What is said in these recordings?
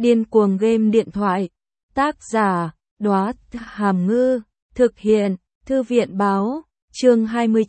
Điên cuồng game điện thoại. Tác giả, Đóa Hàm Ngư. Thực hiện, Thư viện báo. Chương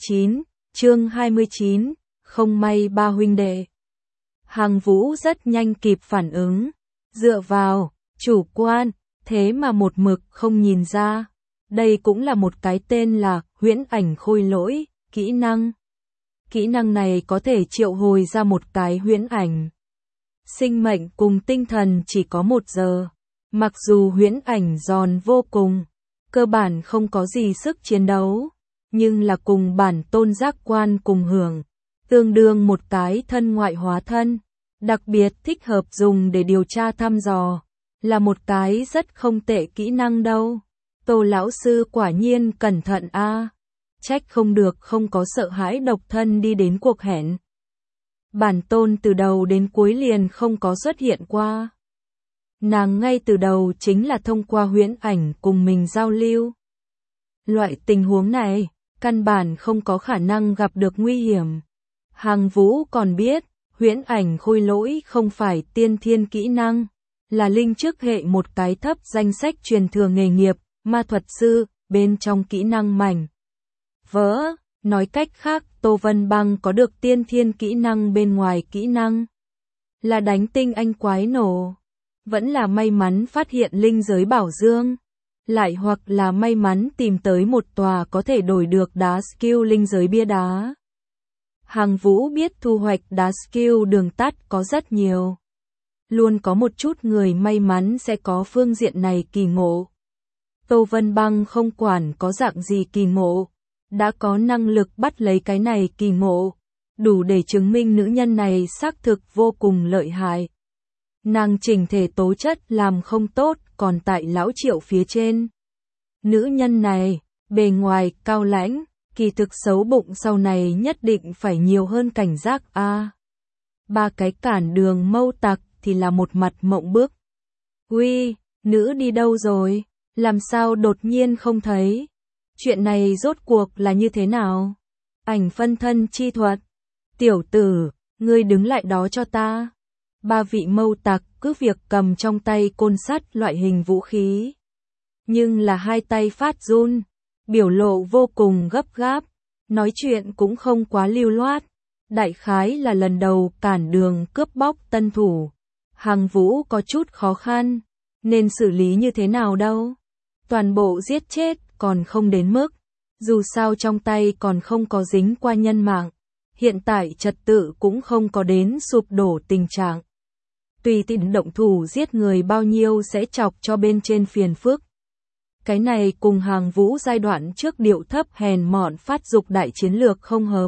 29, không may ba huynh đệ. Hằng Vũ rất nhanh kịp phản ứng. Dựa vào, chủ quan, thế mà một mực không nhìn ra. Đây cũng là một cái tên là huyễn ảnh khôi lỗi, kỹ năng. Kỹ năng này có thể triệu hồi ra một cái huyễn ảnh. Sinh mệnh cùng tinh thần chỉ có 1 giờ. Mặc dù huyễn ảnh giòn vô cùng, cơ bản không có gì sức chiến đấu, nhưng là cùng bản tôn giác quan cùng hưởng, tương đương một cái thân ngoại hóa thân, đặc biệt thích hợp dùng để điều tra thăm dò, là một cái rất không tệ kỹ năng đâu. Tô lão sư quả nhiên cẩn thận a, trách không được không có sợ hãi độc thân đi đến cuộc hẹn. Bản tôn từ đầu đến cuối liền không có xuất hiện qua. Nàng ngay từ đầu chính là thông qua huyễn ảnh cùng mình giao lưu. Loại tình huống này, căn bản không có khả năng gặp được nguy hiểm. Hằng Vũ còn biết, huyễn ảnh khôi lỗi không phải tiên thiên kỹ năng, là linh trước hệ một cái thấp danh sách truyền thừa nghề nghiệp, ma thuật sư, bên trong kỹ năng mảnh vỡ. Nói cách khác, Tô Vân Băng có được tiên thiên kỹ năng bên ngoài kỹ năng. Là đánh tinh anh quái nổ. Vẫn là may mắn phát hiện linh giới bảo dương. Lại hoặc là may mắn tìm tới một tòa có thể đổi được đá skill linh giới bia đá. Hằng Vũ biết thu hoạch đá skill đường tắt có rất nhiều. Luôn có một chút người may mắn sẽ có phương diện này kỳ ngộ. Tô Vân Băng không quản có dạng gì kỳ ngộ, đã có năng lực bắt lấy cái này kỳ ngộ, đủ để chứng minh nữ nhân này xác thực vô cùng lợi hại. Nàng chỉnh thể tố chất làm không tốt, còn tại lão Triệu phía trên. Nữ nhân này, bề ngoài cao lãnh, kỳ thực xấu bụng, sau này nhất định phải nhiều hơn cảnh giác a. Ba cái cản đường mâu tặc thì là một mặt mộng bức. Uy, nữ đi đâu rồi? Làm sao đột nhiên không thấy? Chuyện này rốt cuộc là như thế nào? Ảnh phân thân chi thuật. Tiểu tử, ngươi đứng lại đó cho ta. Ba vị mâu tặc cứ việc cầm trong tay côn sắt loại hình vũ khí. Nhưng là hai tay phát run, biểu lộ vô cùng gấp gáp, nói chuyện cũng không quá lưu loát. Đại khái là lần đầu cản đường cướp bóc tân thủ. Hằng Vũ có chút khó khăn, nên xử lý như thế nào đâu. Toàn bộ giết chết còn không đến mức, dù sao trong tay còn không có dính qua nhân mạng. Hiện tại trật tự cũng không có đến sụp đổ tình trạng. Tùy tiện động thủ giết người bao nhiêu sẽ chọc cho bên trên phiền phức. Cái này cùng Hằng Vũ giai đoạn trước điệu thấp hèn mọn phát dục đại chiến lược không hợp.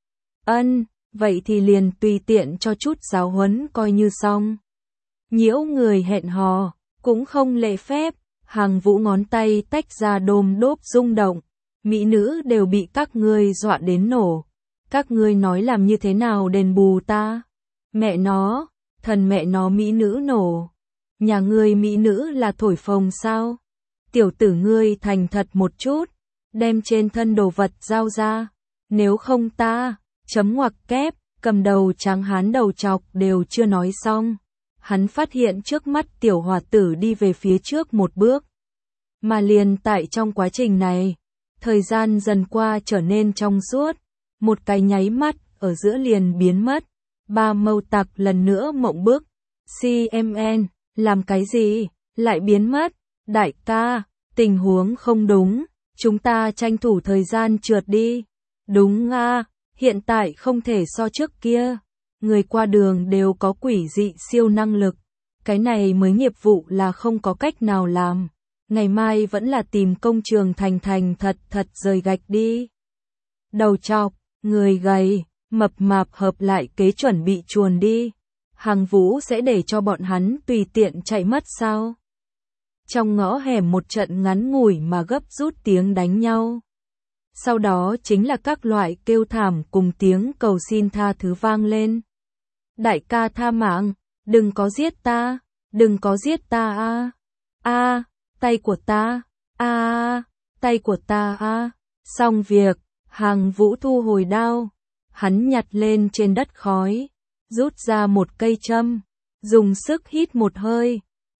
Vậy thì liền tùy tiện cho chút giáo huấn coi như xong. Nhiễu người hẹn hò, cũng không lễ phép. Hằng Vũ ngón tay tách ra đôm đốp rung động. Mỹ nữ đều bị các ngươi dọa đến nổ. Các ngươi nói làm như thế nào đền bù ta? Mẹ nó, thần mẹ nó mỹ nữ nổ. Nhà ngươi mỹ nữ là thổi phồng sao? Tiểu tử ngươi thành thật một chút, đem trên thân đồ vật giao ra. Nếu không ta, chấm ngoặc kép, cầm đầu trắng hán đầu chọc đều chưa nói xong. Hắn phát hiện trước mắt tiểu hòa tử đi về phía trước một bước. Mà liền tại trong quá trình này, thời gian dần qua trở nên trong suốt. Một cái nháy mắt, ở giữa liền biến mất. Ba mâu tặc lần nữa mộng bức. CMN, làm cái gì? Lại biến mất. Đại ca, tình huống không đúng. Chúng ta tranh thủ thời gian trượt đi. Đúng a, hiện tại không thể so trước kia. Người qua đường đều có quỷ dị siêu năng lực. Cái này mới nghiệp vụ là không có cách nào làm. Ngày mai vẫn là tìm công trường thành thật rời gạch đi. Đầu chọc, người gầy, mập mạp hợp lại kế chuẩn bị chuồn đi. Hằng Vũ sẽ để cho bọn hắn tùy tiện chạy mất sao? Trong ngõ hẻm một trận ngắn ngủi mà gấp rút tiếng đánh nhau. Sau đó chính là các loại kêu thảm cùng tiếng cầu xin tha thứ vang lên. Đại ca tha mạng, đừng có giết ta, đừng có giết ta a. Tay của ta, tay của ta a. Xong việc, Hằng Vũ thu hồi đao, hắn nhặt lên trên đất khói, rút ra một cây châm, dùng sức hít một hơi,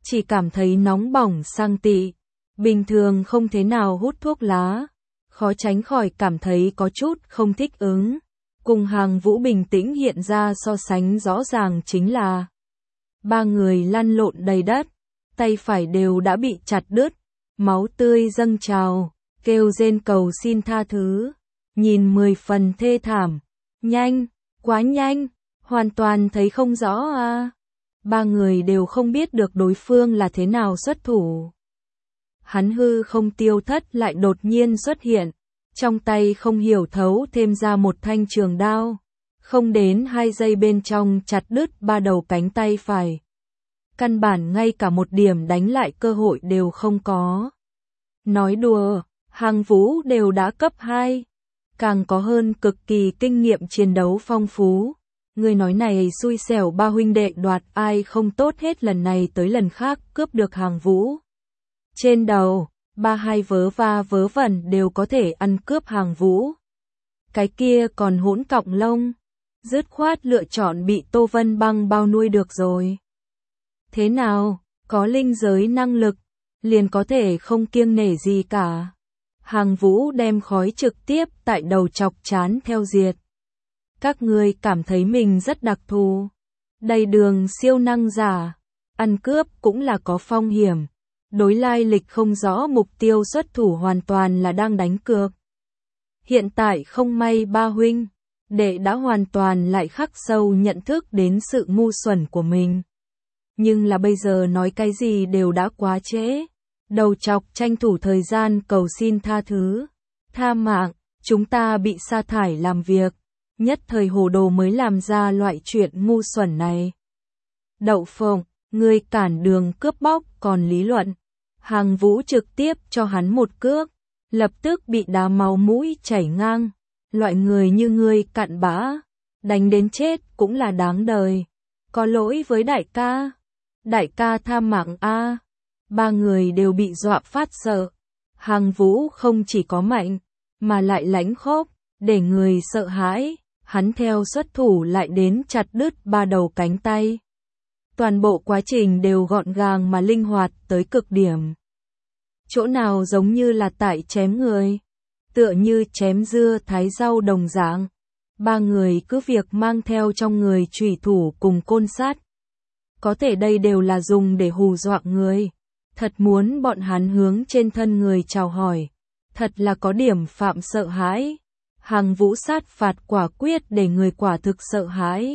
chỉ cảm thấy nóng bỏng sang tị. Bình thường không thế nào hút thuốc lá, khó tránh khỏi cảm thấy có chút không thích ứng. Cùng Hàng Vũ bình tĩnh hiện ra so sánh rõ ràng chính là ba người lăn lộn đầy đất, tay phải đều đã bị chặt đứt, máu tươi dâng trào, kêu rên cầu xin tha thứ, nhìn 10 phần thê thảm. Nhanh, quá nhanh, hoàn toàn thấy không rõ à. Ba người đều không biết được đối phương là thế nào xuất thủ. Hắn hư không tiêu thất lại đột nhiên xuất hiện, trong tay không hiểu thấu thêm ra một thanh trường đao, không đến 2 giây bên trong chặt đứt ba đầu cánh tay phải. Căn bản ngay cả một điểm đánh lại cơ hội đều không có. Nói đùa, Hàng Vũ đều đã cấp 2, càng có hơn cực kỳ kinh nghiệm chiến đấu phong phú. Người nói này xui xẻo ba huynh đệ đoạt ai không tốt hết lần này tới lần khác cướp được Hàng Vũ. Trên đầu, ba hai vớ va vớ vẩn đều có thể ăn cướp Hàng Vũ. Cái kia còn hỗn cọng lông, dứt khoát lựa chọn bị Tô Vân Băng bao nuôi được rồi. Thế nào, có linh giới năng lực, liền có thể không kiêng nể gì cả. Hàng Vũ đem khói trực tiếp tại đầu chọc chán theo diệt. Các ngươi cảm thấy mình rất đặc thù. Đầy đường siêu năng giả, ăn cướp cũng là có phong hiểm. Đối lai lịch không rõ mục tiêu xuất thủ hoàn toàn là đang đánh cược. Hiện tại không may ba huynh đệ đã hoàn toàn lại khắc sâu nhận thức đến sự ngu xuẩn của mình. Nhưng là bây giờ nói cái gì đều đã quá trễ. Đầu chọc tranh thủ thời gian cầu xin tha thứ. Tha mạng, chúng ta bị sa thải làm việc. Nhất thời hồ đồ mới làm ra loại chuyện ngu xuẩn này. Đậu phộng, ngươi cản đường cướp bóc còn lý luận. Hàng Vũ trực tiếp cho hắn một cước, lập tức bị đá máu mũi chảy ngang. Loại người như ngươi cặn bã, đánh đến chết cũng là đáng đời. Có lỗi với đại ca. Đại ca tha mạng a. Ba người đều bị dọa phát sợ. Hàng Vũ không chỉ có mạnh, mà lại lãnh khốc, để người sợ hãi. Hắn theo xuất thủ lại đến chặt đứt ba đầu cánh tay. Toàn bộ quá trình đều gọn gàng mà linh hoạt tới cực điểm. Chỗ nào giống như là tại chém người, tựa như chém dưa thái rau đồng dạng. Ba người cứ việc mang theo trong người chủy thủ cùng côn sắt. Có thể đây đều là dùng để hù dọa người. Thật muốn bọn hắn hướng trên thân người chào hỏi. Thật là có điểm phạm sợ hãi. Hàng Vũ sát phạt quả quyết để người quả thực sợ hãi.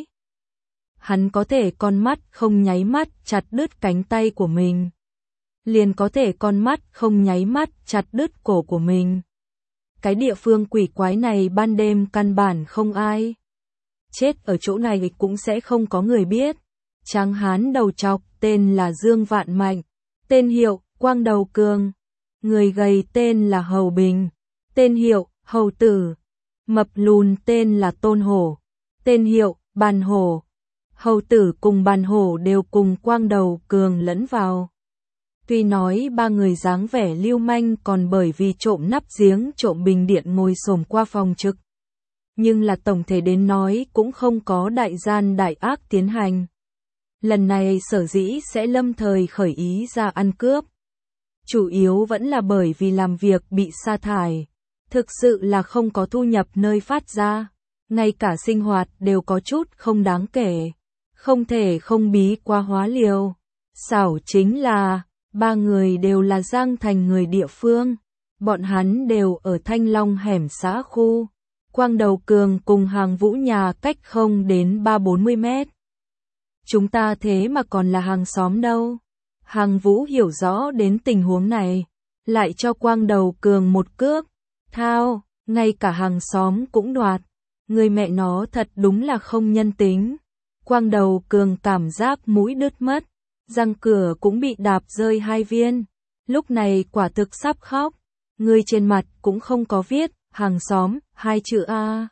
Hắn có thể con mắt không nháy mắt chặt đứt cánh tay của mình. Liền có thể con mắt không nháy mắt chặt đứt cổ của mình. Cái địa phương quỷ quái này ban đêm căn bản không ai. Chết ở chỗ này cũng sẽ không có người biết. Tráng hán đầu trọc tên là Dương Vạn Mạnh. Tên hiệu Quang Đầu Cường. Người gầy tên là Hầu Bình. Tên hiệu Hầu Tử. Mập lùn tên là Tôn Hổ. Tên hiệu Bàn Hổ. Hầu Tử cùng Bàn Hổ đều cùng Quang Đầu Cường lẫn vào. Tuy nói ba người dáng vẻ lưu manh còn bởi vì trộm nắp giếng trộm bình điện ngồi xổm qua phòng trực. Nhưng là tổng thể đến nói cũng không có đại gian đại ác tiến hành. Lần này sở dĩ sẽ lâm thời khởi ý ra ăn cướp. Chủ yếu vẫn là bởi vì làm việc bị sa thải. Thực sự là không có thu nhập nơi phát ra. Ngay cả sinh hoạt đều có chút không đáng kể. Không thể không bí quá hóa liều. Xảo chính là, ba người đều là Giang Thành người địa phương. Bọn hắn đều ở Thanh Long hẻm xã khu. Quang Đầu Cường cùng Hàng Vũ nhà cách không đến 3-40 mét. Chúng ta thế mà còn là hàng xóm đâu. Hàng Vũ hiểu rõ đến tình huống này. Lại cho Quang Đầu Cường một cước. Thao, ngay cả hàng xóm cũng đoạt. Người mẹ nó thật đúng là không nhân tính. Quang Đầu Cường cảm giác mũi đứt mất. Răng cửa cũng bị đạp rơi 2 viên. Lúc này quả thực sắp khóc. Người trên mặt cũng không có viết hàng xóm 2 chữ A.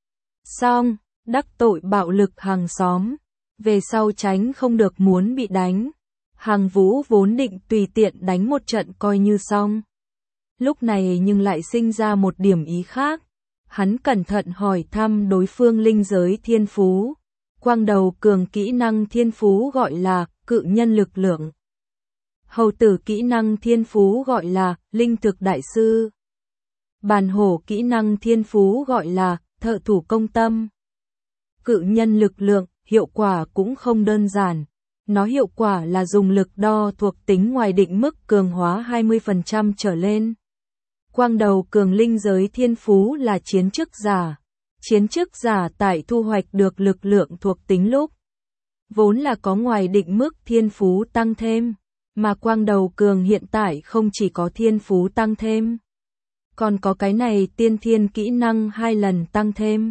Xong, đắc tội bạo lực hàng xóm. Về sau tránh không được muốn bị đánh. Hàng Vũ vốn định tùy tiện đánh một trận coi như xong. Lúc này nhưng lại sinh ra một điểm ý khác. Hắn cẩn thận hỏi thăm đối phương linh giới thiên phú. Quang Đầu Cường kỹ năng thiên phú gọi là cự nhân lực lượng. Hầu tử kỹ năng thiên phú gọi là linh thực đại sư. Bàn hổ kỹ năng thiên phú gọi là thợ thủ công tâm. Cự nhân lực lượng, hiệu quả cũng không đơn giản. Nó hiệu quả là dùng lực đo thuộc tính ngoài định mức cường hóa 20% trở lên. Quang đầu cường linh giới thiên phú là chiến chức giả. Chiến chức giả tại thu hoạch được lực lượng thuộc tính lúc vốn là có ngoài định mức thiên phú tăng thêm, mà quang đầu cường hiện tại không chỉ có thiên phú tăng thêm, còn có cái này tiên thiên kỹ năng 2 lần tăng thêm.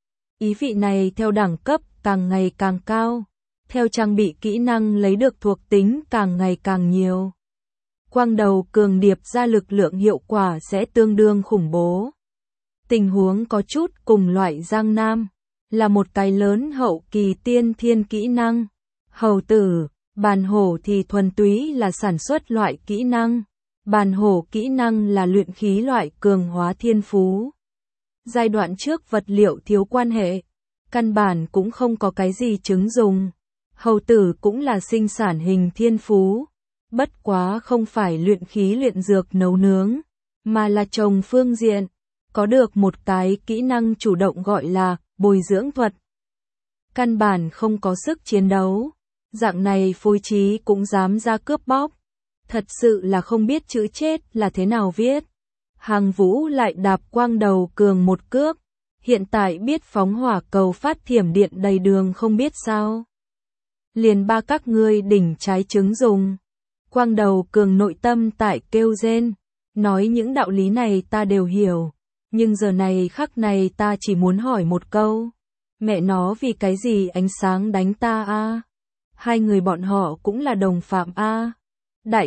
Ý vị này theo đẳng cấp càng ngày càng cao, theo trang bị kỹ năng lấy được thuộc tính càng ngày càng nhiều. Quang đầu cường điệp ra lực lượng hiệu quả sẽ tương đương khủng bố. Tình huống có chút cùng loại Giang Nam, là một cái lớn hậu kỳ tiên thiên kỹ năng. Hầu tử, bàn hổ thì thuần túy là sản xuất loại kỹ năng. Bàn hổ kỹ năng là luyện khí loại cường hóa thiên phú. Giai đoạn trước vật liệu thiếu quan hệ, căn bản cũng không có cái gì chứng dùng. Hầu tử cũng là sinh sản hình thiên phú, bất quá không phải luyện khí luyện dược nấu nướng, mà là trồng phương diện, có được một cái kỹ năng chủ động gọi là bồi dưỡng thuật. Căn bản không có sức chiến đấu, dạng này phối trí cũng dám ra cướp bóc, thật sự là không biết chữ chết là thế nào viết. Hàng Vũ lại đạp quang đầu cường một cước, hiện tại biết phóng hỏa cầu phát thiểm điện đầy đường không biết sao. Liền ba các ngươi đỉnh trái trứng dùng. Quang đầu cường nội tâm tại kêu rên, nói những đạo lý này ta đều hiểu, nhưng giờ này khắc này ta chỉ muốn hỏi một câu. Mẹ nó vì cái gì ánh sáng đánh ta a? Hai người bọn họ cũng là đồng phạm a. Đại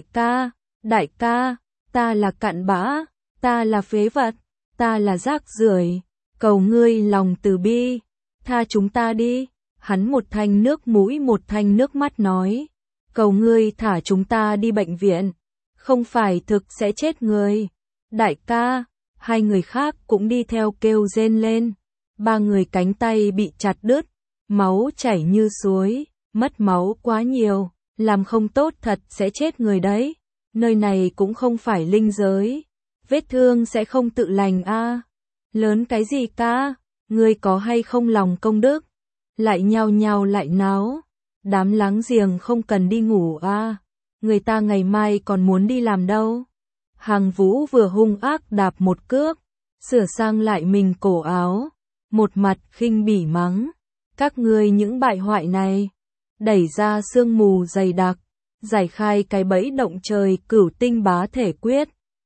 ca, ta là cặn bã, ta là phế vật, ta là rác rưởi, cầu ngươi lòng từ bi, tha chúng ta đi. Hắn một thanh nước mũi một thanh nước mắt nói, cầu ngươi thả chúng ta đi bệnh viện, không phải thực sẽ chết người. Đại ca, hai người khác cũng đi theo kêu rên lên. Ba người cánh tay bị chặt đứt, máu chảy như suối, mất máu quá nhiều, làm không tốt thật sẽ chết người đấy. Nơi này cũng không phải linh giới, vết thương sẽ không tự lành a. Lớn cái gì ca, ngươi có hay không lòng công đức? Lại nhao nhao lại náo, đám láng giềng không cần đi ngủ a, người ta ngày mai còn muốn đi làm đâu. Hàng Vũ vừa hung ác đạp một cước, sửa sang lại mình cổ áo, một mặt khinh bỉ mắng, các ngươi những bại hoại này, đẩy ra sương mù dày đặc, giải khai cái bẫy động trời cửu tinh bá thể quyết,